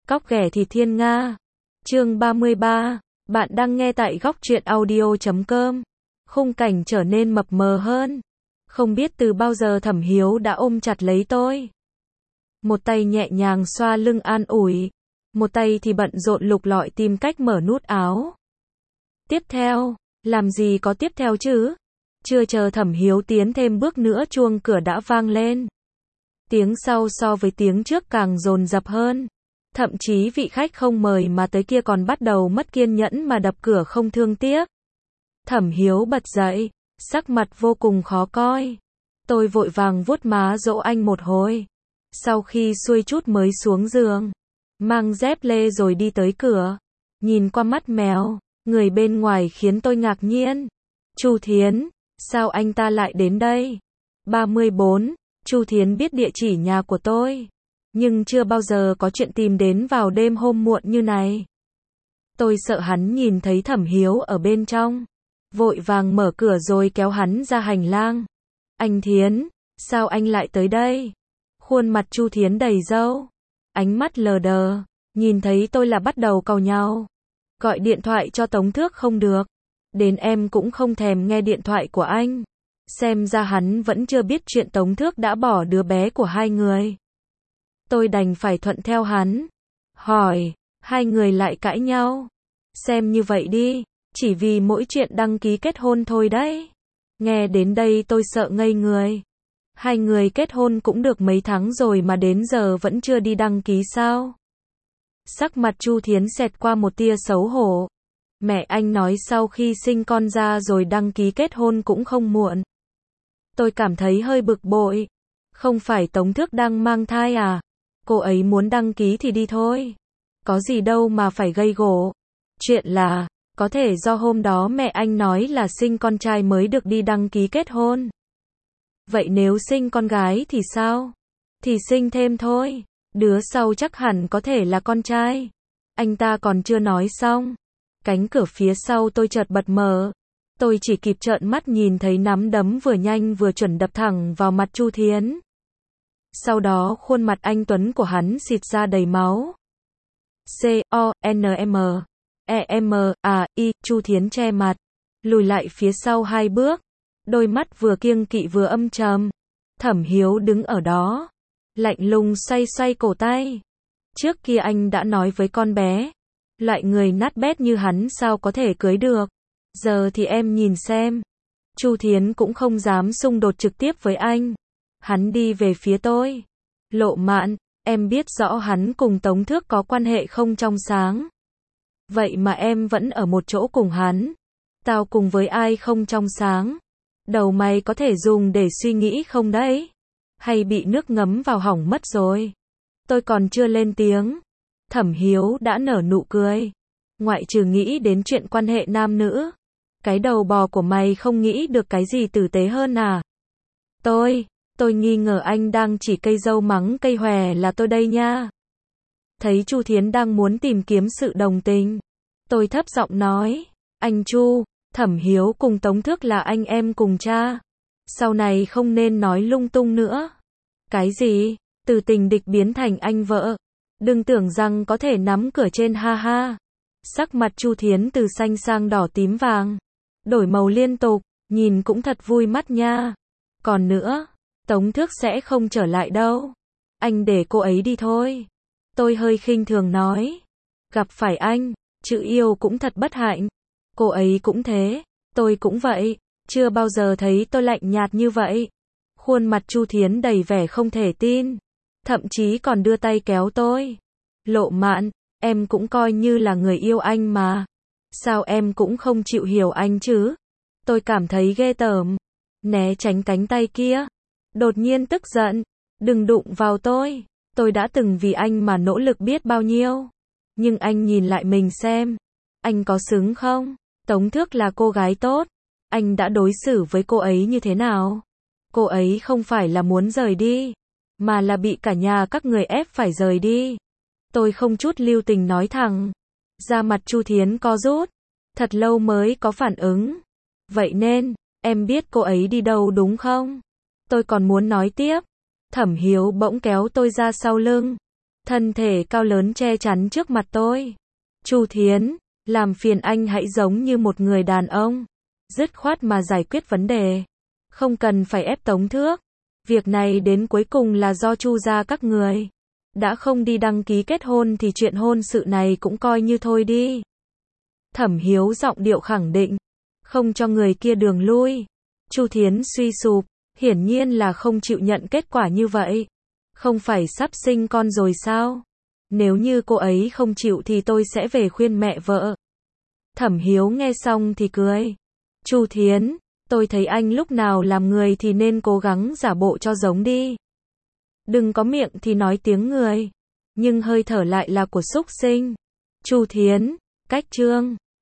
Cóc ghẻ thì thiên nga. Chương 33. Bạn đang nghe tại góc truyện audio.com. Khung cảnh trở nên mập mờ hơn. Không biết từ bao giờ Thẩm Hiếu đã ôm chặt lấy tôi. Một tay nhẹ nhàng xoa lưng an ủi. Một tay thì bận rộn lục lọi tìm cách mở nút áo. Tiếp theo, làm gì có tiếp theo chứ? Chưa chờ Thẩm Hiếu tiến thêm bước nữa chuông cửa đã vang lên. Tiếng sau so với tiếng trước càng dồn dập hơn. Thậm chí vị khách không mời mà tới kia còn bắt đầu mất kiên nhẫn mà đập cửa không thương tiếc. Thẩm Hiếu bật dậy, sắc mặt vô cùng khó coi. Tôi vội vàng vuốt má dỗ anh một hồi. Sau khi xuôi chút mới xuống giường, mang dép lê rồi đi tới cửa. Nhìn qua mắt mèo, người bên ngoài khiến tôi ngạc nhiên. Chu Thiến, sao anh ta lại đến đây? 34, Chu Thiến biết địa chỉ nhà của tôi, nhưng chưa bao giờ có chuyện tìm đến vào đêm hôm muộn như này. Tôi sợ hắn nhìn thấy Thẩm Hiếu ở bên trong, vội vàng mở cửa rồi kéo hắn ra hành lang. Anh Thiến, sao anh lại tới đây? Khuôn mặt Chu Thiến đầy râu, ánh mắt lờ đờ, nhìn thấy tôi là bắt đầu cau nhau. Gọi điện thoại cho Tống Thước không được, đến em cũng không thèm nghe điện thoại của anh. Xem ra hắn vẫn chưa biết chuyện Tống Thước đã bỏ đứa bé của hai người. Tôi đành phải thuận theo hắn. Hỏi, hai người lại cãi nhau. Xem như vậy đi, chỉ vì mỗi chuyện đăng ký kết hôn thôi đấy. Nghe đến đây tôi sợ ngây người. Hai người kết hôn cũng được mấy tháng rồi mà đến giờ vẫn chưa đi đăng ký sao? Sắc mặt Chu Thiến xẹt qua một tia xấu hổ. Mẹ anh nói sau khi sinh con ra rồi đăng ký kết hôn cũng không muộn. Tôi cảm thấy hơi bực bội. Không phải Tống Thước đang mang thai à? Cô ấy muốn đăng ký thì đi thôi. Có gì đâu mà phải gây gổ. Chuyện là, có thể do hôm đó mẹ anh nói là sinh con trai mới được đi đăng ký kết hôn. Vậy nếu sinh con gái thì sao? Thì sinh thêm thôi. Đứa sau chắc hẳn có thể là con trai. Anh ta còn chưa nói xong. Cánh cửa phía sau tôi chợt bật mở. Tôi chỉ kịp trợn mắt nhìn thấy nắm đấm vừa nhanh vừa chuẩn đập thẳng vào mặt Chu Thiến. Sau đó khuôn mặt anh tuấn của hắn xịt ra đầy máu. C-O-N-M-E-M-A-I, Chu Thiến che mặt, lùi lại phía sau hai bước, đôi mắt vừa kiêng kỵ vừa âm trầm. Thẩm Hiếu đứng ở đó, lạnh lùng xoay xoay cổ tay. Trước kia anh đã nói với con bé, loại người nát bét như hắn sao có thể cưới được. Giờ thì em nhìn xem. Chu Thiến cũng không dám xung đột trực tiếp với anh. Hắn đi về phía tôi. Lộ Mạn, em biết rõ hắn cùng Tống Thước có quan hệ không trong sáng. Vậy mà em vẫn ở một chỗ cùng hắn. Tao cùng với ai không trong sáng? Đầu mày có thể dùng để suy nghĩ không đấy? Hay bị nước ngấm vào hỏng mất rồi? Tôi còn chưa lên tiếng. Thẩm Hiếu đã nở nụ cười. Ngoại trừ nghĩ đến chuyện quan hệ nam nữ, cái đầu bò của mày không nghĩ được cái gì tử tế hơn à? Tôi nghi ngờ anh đang chỉ cây dâu mắng cây hòe là tôi đây nha. Thấy Chu Thiến đang muốn tìm kiếm sự đồng tình, tôi thấp giọng nói, anh Chu, Thẩm Hiếu cùng Tống Thước là anh em cùng cha. Sau này không nên nói lung tung nữa. Cái gì? Từ tình địch biến thành anh vợ. Đừng tưởng rằng có thể nắm cửa trên ha ha. Sắc mặt Chu Thiến từ xanh sang đỏ tím vàng, đổi màu liên tục, nhìn cũng thật vui mắt nha. Còn nữa, Tống Thước sẽ không trở lại đâu. Anh để cô ấy đi thôi. Tôi hơi khinh thường nói. Gặp phải anh, chữ yêu cũng thật bất hạnh. Cô ấy cũng thế, tôi cũng vậy. Chưa bao giờ thấy tôi lạnh nhạt như vậy. Khuôn mặt Chu Thiến đầy vẻ không thể tin. Thậm chí còn đưa tay kéo tôi. Lộ Mạn, em cũng coi như là người yêu anh mà. Sao em cũng không chịu hiểu anh chứ? Tôi cảm thấy ghê tởm. Né tránh cánh tay kia. Đột nhiên tức giận. Đừng đụng vào tôi. Tôi đã từng vì anh mà nỗ lực biết bao nhiêu. Nhưng anh nhìn lại mình xem. Anh có xứng không? Tống Thước là cô gái tốt. Anh đã đối xử với cô ấy như thế nào? Cô ấy không phải là muốn rời đi, mà là bị cả nhà các người ép phải rời đi. Tôi không chút lưu tình nói thẳng. Da mặt Chu Thiến co rút. Thật lâu mới có phản ứng. Vậy nên, em biết cô ấy đi đâu đúng không? Tôi còn muốn nói tiếp. Thẩm Hiếu bỗng kéo tôi ra sau lưng. thân thể cao lớn che chắn trước mặt tôi. Chu Thiến, làm phiền anh hãy giống như một người đàn ông, dứt khoát mà giải quyết vấn đề, không cần phải ép Tống Thước. Việc này đến cuối cùng là do Chu gia các người. Đã không đi đăng ký kết hôn thì chuyện hôn sự này cũng coi như thôi đi. Thẩm Hiếu giọng điệu khẳng định, không cho người kia đường lui. Chu Thiến suy sụp, hiển nhiên là không chịu nhận kết quả như vậy. Không phải sắp sinh con rồi sao? Nếu như cô ấy không chịu thì tôi sẽ về khuyên mẹ vợ. Thẩm Hiếu nghe xong thì cười. Chu Thiến, tôi thấy anh lúc nào làm người thì nên cố gắng giả bộ cho giống đi. Đừng có miệng thì nói tiếng người, nhưng hơi thở lại là của súc sinh. Chu Thiến, cách chương